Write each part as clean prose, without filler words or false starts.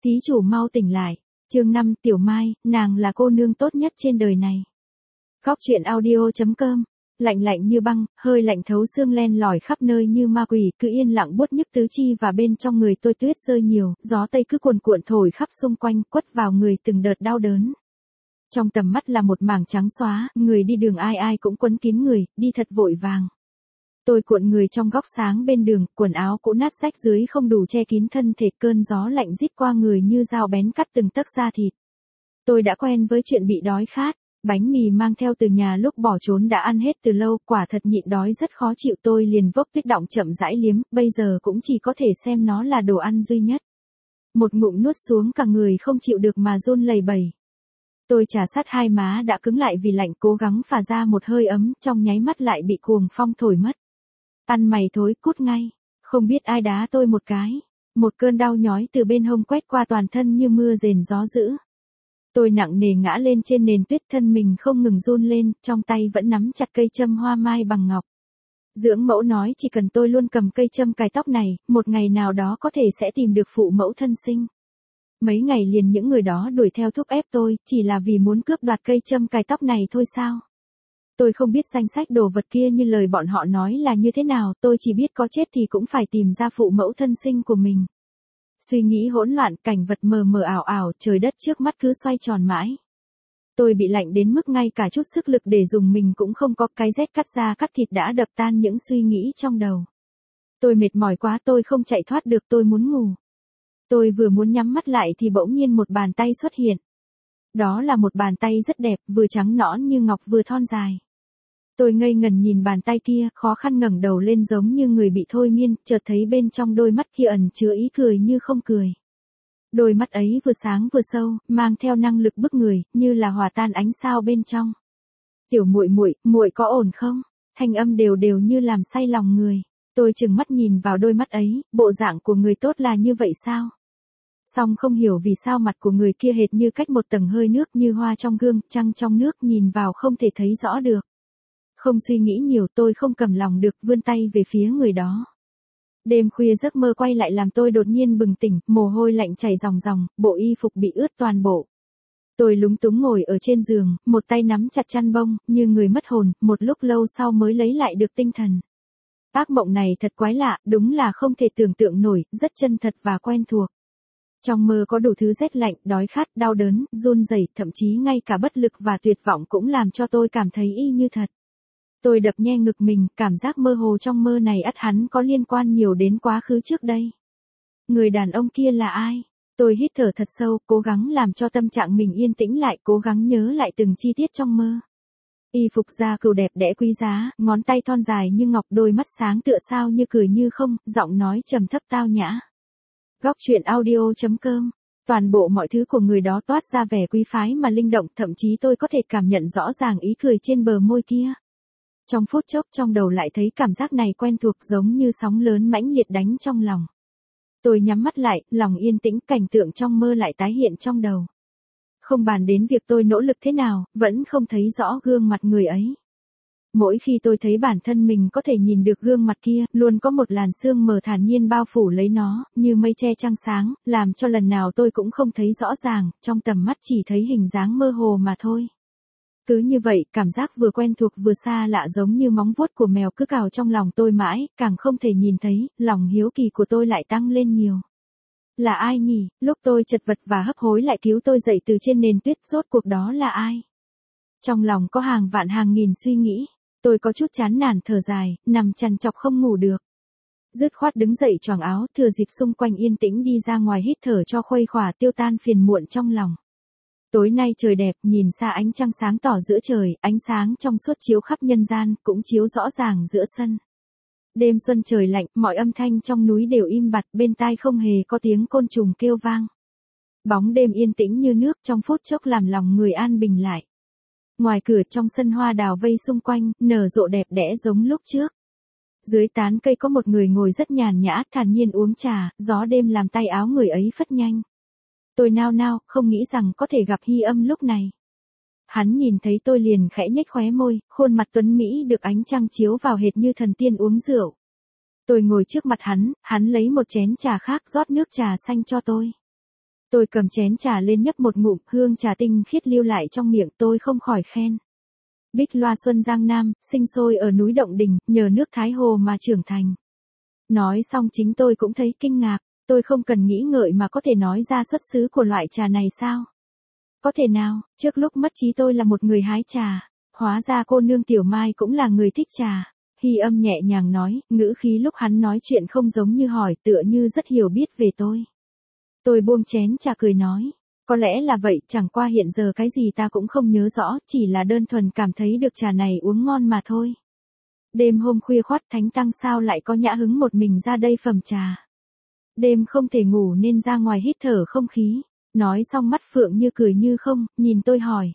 Thí chủ mau tỉnh lại. Chương 5, Tiểu Mai, nàng là cô nương tốt nhất trên đời này. Góc truyện audio.com. Lạnh lạnh như băng, hơi lạnh thấu xương len lỏi khắp nơi như ma quỷ, cứ yên lặng buốt nhức tứ chi và bên trong người tôi tuyết rơi nhiều, gió tây cứ cuồn cuộn thổi khắp xung quanh, quất vào người từng đợt đau đớn. Trong tầm mắt là một mảng trắng xóa, người đi đường ai ai cũng quấn kín người, đi thật vội vàng. Tôi cuộn người trong góc sáng bên đường, quần áo cũ nát rách dưới không đủ che kín thân thể, cơn gió lạnh rít qua người như dao bén cắt từng tấc da thịt. Tôi đã quen với chuyện bị đói khát, bánh mì mang theo từ nhà lúc bỏ trốn đã ăn hết từ lâu, quả thật nhịn đói rất khó chịu, tôi liền vốc tuyết đọng chậm rãi liếm, bây giờ cũng chỉ có thể xem nó là đồ ăn duy nhất. Một ngụm nuốt xuống cả người không chịu được mà run lẩy bẩy. Tôi trà sát hai má đã cứng lại vì lạnh, cố gắng phả ra một hơi ấm, trong nháy mắt lại bị cuồng phong thổi mất. Ăn mày thối, cút ngay. Không biết ai đá tôi một cái. Một cơn đau nhói từ bên hông quét qua toàn thân như mưa rền gió dữ. Tôi nặng nề ngã lên trên nền tuyết, thân mình không ngừng run lên, trong tay vẫn nắm chặt cây châm hoa mai bằng ngọc. Dưỡng mẫu nói chỉ cần tôi luôn cầm cây châm cài tóc này, một ngày nào đó có thể sẽ tìm được phụ mẫu thân sinh. Mấy ngày liền những người đó đuổi theo thúc ép tôi, chỉ là vì muốn cướp đoạt cây châm cài tóc này thôi sao? Tôi không biết danh sách đồ vật kia như lời bọn họ nói là như thế nào, tôi chỉ biết có chết thì cũng phải tìm ra phụ mẫu thân sinh của mình. Suy nghĩ hỗn loạn, cảnh vật mờ mờ ảo ảo, trời đất trước mắt cứ xoay tròn mãi. Tôi bị lạnh đến mức ngay cả chút sức lực để dùng mình cũng không có, cái rét cắt da cắt thịt đã đập tan những suy nghĩ trong đầu. Tôi mệt mỏi quá, tôi không chạy thoát được, tôi muốn ngủ. Tôi vừa muốn nhắm mắt lại thì bỗng nhiên một bàn tay xuất hiện. Đó là một bàn tay rất đẹp, vừa trắng nõn như ngọc vừa thon dài. Tôi ngây ngần nhìn bàn tay kia, khó khăn ngẩng đầu lên giống như người bị thôi miên, chợt thấy bên trong đôi mắt kia ẩn chứa ý cười như không cười. Đôi mắt ấy vừa sáng vừa sâu, mang theo năng lực bức người, như là hòa tan ánh sao bên trong. Tiểu muội muội, muội có ổn không? Thanh âm đều đều như làm say lòng người. Tôi trừng mắt nhìn vào đôi mắt ấy, bộ dạng của người tốt là như vậy sao? Song không hiểu vì sao mặt của người kia hệt như cách một tầng hơi nước, như hoa trong gương, trăng trong nước, nhìn vào không thể thấy rõ được. Không suy nghĩ nhiều, tôi không cầm lòng được, vươn tay về phía người đó. Đêm khuya giấc mơ quay lại làm tôi đột nhiên bừng tỉnh, mồ hôi lạnh chảy ròng ròng, bộ y phục bị ướt toàn bộ. Tôi lúng túng ngồi ở trên giường, một tay nắm chặt chăn bông, như người mất hồn, một lúc lâu sau mới lấy lại được tinh thần. Ác mộng này thật quái lạ, đúng là không thể tưởng tượng nổi, rất chân thật và quen thuộc. Trong mơ có đủ thứ rét lạnh, đói khát, đau đớn, run rẩy, thậm chí ngay cả bất lực và tuyệt vọng cũng làm cho tôi cảm thấy y như thật. Tôi đập nhe ngực mình, cảm giác mơ hồ trong mơ này ắt hẳn có liên quan nhiều đến quá khứ trước đây. Người đàn ông kia là ai? Tôi hít thở thật sâu, cố gắng làm cho tâm trạng mình yên tĩnh lại, cố gắng nhớ lại từng chi tiết trong mơ. Y phục da cừu đẹp đẽ quý giá, ngón tay thon dài như ngọc, đôi mắt sáng tựa sao như cười như không, giọng nói trầm thấp tao nhã. Góc truyện audio.com. Toàn bộ mọi thứ của người đó toát ra vẻ quý phái mà linh động, thậm chí tôi có thể cảm nhận rõ ràng ý cười trên bờ môi kia. Trong phút chốc trong đầu lại thấy cảm giác này quen thuộc, giống như sóng lớn mãnh liệt đánh trong lòng. Tôi nhắm mắt lại, lòng yên tĩnh, cảnh tượng trong mơ lại tái hiện trong đầu. Không bàn đến việc tôi nỗ lực thế nào, vẫn không thấy rõ gương mặt người ấy. Mỗi khi tôi thấy bản thân mình có thể nhìn được gương mặt kia, luôn có một làn sương mờ thản nhiên bao phủ lấy nó, như mây che trăng sáng, làm cho lần nào tôi cũng không thấy rõ ràng, trong tầm mắt chỉ thấy hình dáng mơ hồ mà thôi. Cứ như vậy, cảm giác vừa quen thuộc vừa xa lạ giống như móng vuốt của mèo cứ cào trong lòng tôi mãi, càng không thể nhìn thấy, lòng hiếu kỳ của tôi lại tăng lên nhiều. Là ai nhỉ? Lúc tôi chật vật và hấp hối lại cứu tôi dậy từ trên nền tuyết, rốt cuộc đó là ai? Trong lòng có hàng vạn hàng nghìn suy nghĩ, tôi có chút chán nản thở dài, nằm trằn trọc không ngủ được. Dứt khoát đứng dậy choàng áo, thừa dịp xung quanh yên tĩnh đi ra ngoài hít thở cho khuây khỏa tiêu tan phiền muộn trong lòng. Tối nay trời đẹp, nhìn xa ánh trăng sáng tỏ giữa trời, ánh sáng trong suốt chiếu khắp nhân gian, cũng chiếu rõ ràng giữa sân. Đêm xuân trời lạnh, mọi âm thanh trong núi đều im bặt, bên tai không hề có tiếng côn trùng kêu vang. Bóng đêm yên tĩnh như nước, trong phút chốc làm lòng người an bình lại. Ngoài cửa trong sân hoa đào vây xung quanh, nở rộ đẹp đẽ giống lúc trước. Dưới tán cây có một người ngồi rất nhàn nhã, thản nhiên uống trà, gió đêm làm tay áo người ấy phất nhanh. Tôi nao nao, không nghĩ rằng có thể gặp Hy Âm lúc này. Hắn nhìn thấy tôi liền khẽ nhếch khóe môi, khuôn mặt tuấn mỹ được ánh trăng chiếu vào hệt như thần tiên uống rượu. Tôi ngồi trước mặt hắn lấy một chén trà khác rót nước trà xanh cho tôi. Tôi cầm chén trà lên nhấp một ngụm, hương trà tinh khiết lưu lại trong miệng, tôi không khỏi khen. Bích loa xuân Giang Nam, sinh sôi ở núi Động Đình, nhờ nước Thái Hồ mà trưởng thành. Nói xong chính tôi cũng thấy kinh ngạc, tôi không cần nghĩ ngợi mà có thể nói ra xuất xứ của loại trà này sao? Có thể nào, trước lúc mất trí tôi là một người hái trà, hóa ra cô nương Tiểu Mai cũng là người thích trà. Hy Âm nhẹ nhàng nói, ngữ khí lúc hắn nói chuyện không giống như hỏi, tựa như rất hiểu biết về tôi. Tôi buông chén trà cười nói, có lẽ là vậy, chẳng qua hiện giờ cái gì ta cũng không nhớ rõ, chỉ là đơn thuần cảm thấy được trà này uống ngon mà thôi. Đêm hôm khuya khoắt Thánh Tăng sao lại có nhã hứng một mình ra đây phẩm trà. Đêm không thể ngủ nên ra ngoài hít thở không khí. Nói xong mắt Phượng như cười như không, nhìn tôi hỏi.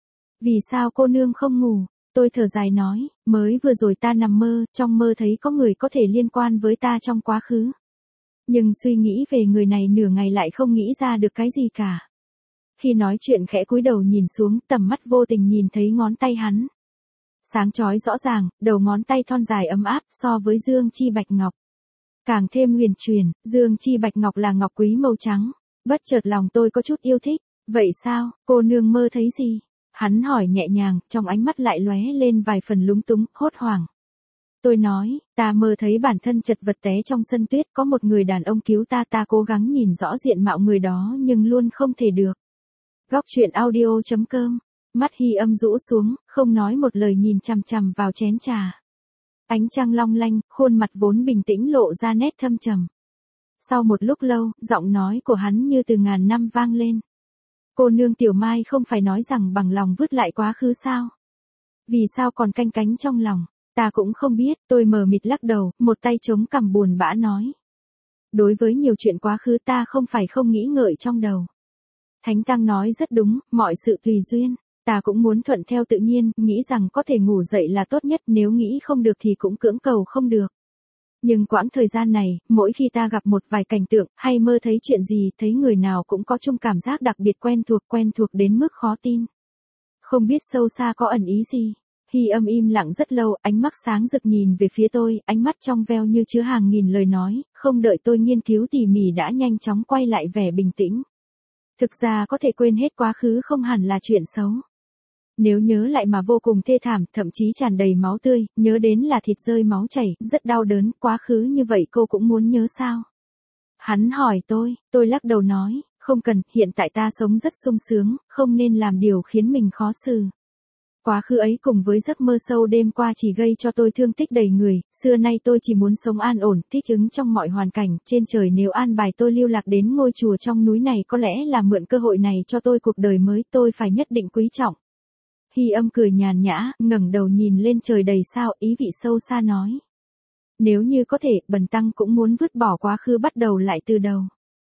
Vì sao cô nương không ngủ? Tôi thở dài nói, mới vừa rồi ta nằm mơ, trong mơ thấy có người có thể liên quan với ta trong quá khứ. Nhưng suy nghĩ về người này nửa ngày lại không nghĩ ra được cái gì cả. Khi nói chuyện khẽ cúi đầu nhìn xuống, tầm mắt vô tình nhìn thấy ngón tay hắn. Sáng chói rõ ràng, đầu ngón tay thon dài ấm áp so với dương chi bạch ngọc. Càng thêm huyền truyền, dương chi bạch ngọc là ngọc quý màu trắng. Bất chợt lòng tôi có chút yêu thích. Vậy sao, cô nương mơ thấy gì? Hắn hỏi nhẹ nhàng, trong ánh mắt lại lóe lên vài phần lúng túng, hốt hoảng. Tôi nói, ta mơ thấy bản thân chật vật té trong sân tuyết, có một người đàn ông cứu ta, ta cố gắng nhìn rõ diện mạo người đó nhưng luôn không thể được. Góc truyện audio.com. Mắt Hy Âm rũ xuống, không nói một lời nhìn chằm chằm vào chén trà. Ánh trăng long lanh, khuôn mặt vốn bình tĩnh lộ ra nét thâm trầm. Sau một lúc lâu, giọng nói của hắn như từ ngàn năm vang lên. Cô nương Tiểu Mai không phải nói rằng bằng lòng vứt lại quá khứ sao? Vì sao còn canh cánh trong lòng? Ta cũng không biết, tôi mờ mịt lắc đầu, một tay chống cằm buồn bã nói. Đối với nhiều chuyện quá khứ ta không phải không nghĩ ngợi trong đầu. Thánh Tăng nói rất đúng, mọi sự tùy duyên. Ta cũng muốn thuận theo tự nhiên, nghĩ rằng có thể ngủ dậy là tốt nhất, nếu nghĩ không được thì cũng cưỡng cầu không được. Nhưng quãng thời gian này, mỗi khi ta gặp một vài cảnh tượng, hay mơ thấy chuyện gì, thấy người nào cũng có chung cảm giác đặc biệt quen thuộc đến mức khó tin. Không biết sâu xa có ẩn ý gì. Hy Âm im lặng rất lâu, ánh mắt sáng rực nhìn về phía tôi, ánh mắt trong veo như chứa hàng nghìn lời nói, không đợi tôi nghiên cứu tỉ mỉ đã nhanh chóng quay lại vẻ bình tĩnh. Thực ra có thể quên hết quá khứ không hẳn là chuyện xấu. Nếu nhớ lại mà vô cùng thê thảm, thậm chí tràn đầy máu tươi, nhớ đến là thịt rơi máu chảy, rất đau đớn, quá khứ như vậy cô cũng muốn nhớ sao? Hắn hỏi tôi lắc đầu nói, không cần, hiện tại ta sống rất sung sướng, không nên làm điều khiến mình khó xử. Quá khứ ấy cùng với giấc mơ sâu đêm qua chỉ gây cho tôi thương tích đầy người, xưa nay tôi chỉ muốn sống an ổn, thích ứng trong mọi hoàn cảnh, trên trời nếu an bài tôi lưu lạc đến ngôi chùa trong núi này có lẽ là mượn cơ hội này cho tôi cuộc đời mới, tôi phải nhất định quý trọng. Hy Âm cười nhàn nhã, ngẩng đầu nhìn lên trời đầy sao, ý vị sâu xa nói. Nếu như có thể, bần tăng cũng muốn vứt bỏ quá khứ bắt đầu lại từ đầu.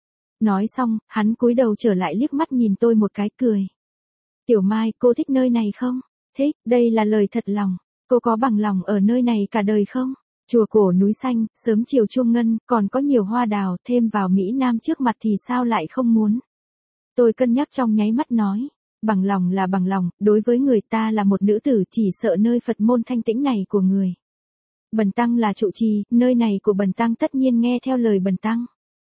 Nói xong, hắn cúi đầu trở lại liếc mắt nhìn tôi một cái cười. Tiểu Mai, cô thích nơi này không? Thích, đây là lời thật lòng. Cô có bằng lòng ở nơi này cả đời không? Chùa cổ núi xanh, sớm chiều chuông ngân, còn có nhiều hoa đào, thêm vào Mỹ Nam trước mặt thì sao lại không muốn? Tôi cân nhắc trong nháy mắt nói. Bằng lòng là bằng lòng, đối với người ta là một nữ tử chỉ sợ nơi Phật môn thanh tĩnh này của người. Bần tăng là trụ trì, nơi này của bần tăng tất nhiên nghe theo lời bần tăng.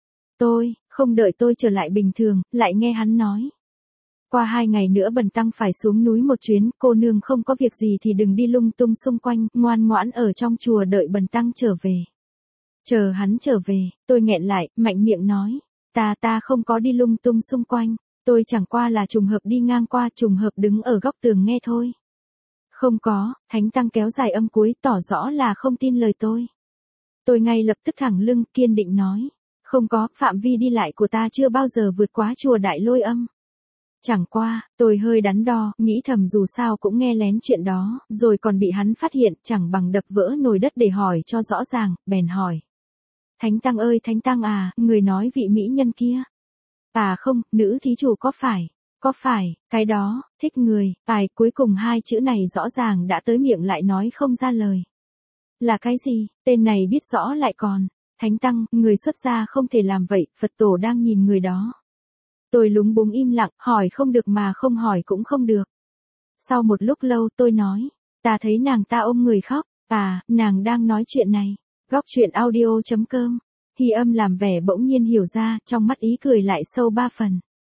Không đợi tôi trở lại bình thường, lại nghe hắn nói. Qua 2 ngày nữa bần tăng phải xuống núi một chuyến, cô nương không có việc gì thì đừng đi lung tung xung quanh, ngoan ngoãn ở trong chùa đợi bần tăng trở về. Chờ hắn trở về, tôi nghẹn lại, mạnh miệng nói. Ta không có đi lung tung xung quanh. Tôi chẳng qua là trùng hợp đi ngang qua, trùng hợp đứng ở góc tường nghe thôi. Không có, Thánh Tăng kéo dài âm cuối, tỏ rõ là không tin lời tôi. Tôi ngay lập tức thẳng lưng, kiên định nói. Không có, phạm vi đi lại của ta chưa bao giờ vượt quá chùa Đại Lôi Âm. Chẳng qua, tôi hơi đắn đo, nghĩ thầm dù sao cũng nghe lén chuyện đó, rồi còn bị hắn phát hiện, chẳng bằng đập vỡ nồi đất để hỏi cho rõ ràng, bèn hỏi. Thánh Tăng ơi Thánh Tăng à, người nói vị mỹ nhân kia. À không, nữ thí chủ có phải, cái đó, thích người, cuối cùng 2 chữ này rõ ràng đã tới miệng lại nói không ra lời. Là cái gì, tên này biết rõ lại còn, Thánh Tăng, người xuất gia không thể làm vậy, Phật tổ đang nhìn người đó. Tôi lúng búng im lặng, hỏi không được mà không hỏi cũng không được. Sau một lúc lâu tôi nói, ta thấy nàng ta ôm người khóc, nàng đang nói chuyện này. Góc truyện audio.com. Hy Âm làm vẻ bỗng nhiên hiểu ra, trong mắt ý cười lại sâu 3 phần.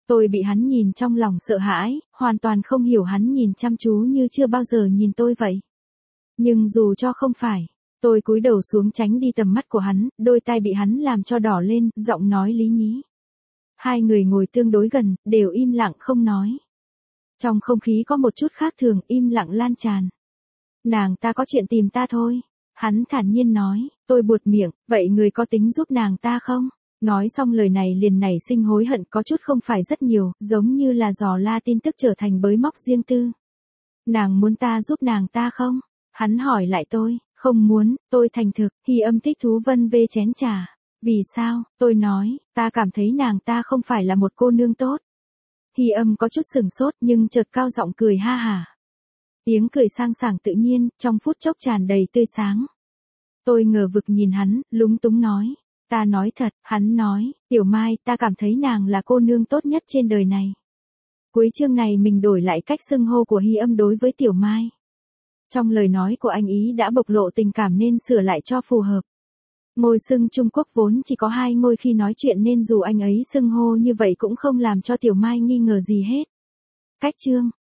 Tôi bị hắn nhìn trong lòng sợ hãi, hoàn toàn không hiểu hắn nhìn chăm chú như chưa bao giờ nhìn tôi vậy. Nhưng dù cho không phải, tôi cúi đầu xuống tránh đi tầm mắt của hắn, đôi tai bị hắn làm cho đỏ lên, giọng nói lý nhí. Hai người ngồi tương đối gần, đều im lặng không nói. Trong không khí có một chút khác thường, im lặng lan tràn. Nàng ta có chuyện tìm ta thôi. Hắn thản nhiên nói, tôi buột miệng, vậy người có tính giúp nàng ta không? Nói xong lời này liền nảy sinh hối hận, có chút không phải rất nhiều, giống như là dò la tin tức trở thành bới móc riêng tư. Nàng muốn ta giúp nàng ta không? Hắn hỏi lại tôi, không muốn, tôi thành thực, Hy Âm thích thú vân vê chén trà. Vì sao? Tôi nói, ta cảm thấy nàng ta không phải là một cô nương tốt. Hy Âm có chút sừng sốt nhưng chợt cao giọng cười ha hả. Tiếng cười sang sảng tự nhiên, trong phút chốc tràn đầy tươi sáng. Tôi ngờ vực nhìn hắn, lúng túng nói. Ta nói thật, hắn nói, Tiểu Mai, ta cảm thấy nàng là cô nương tốt nhất trên đời này. Cuối chương này mình đổi lại cách xưng hô của Hy Âm đối với Tiểu Mai. Trong lời nói của anh ý đã bộc lộ tình cảm nên sửa lại cho phù hợp. Ngôi xưng Trung Quốc vốn chỉ có 2 ngôi khi nói chuyện nên dù anh ấy xưng hô như vậy cũng không làm cho Tiểu Mai nghi ngờ gì hết. Cách chương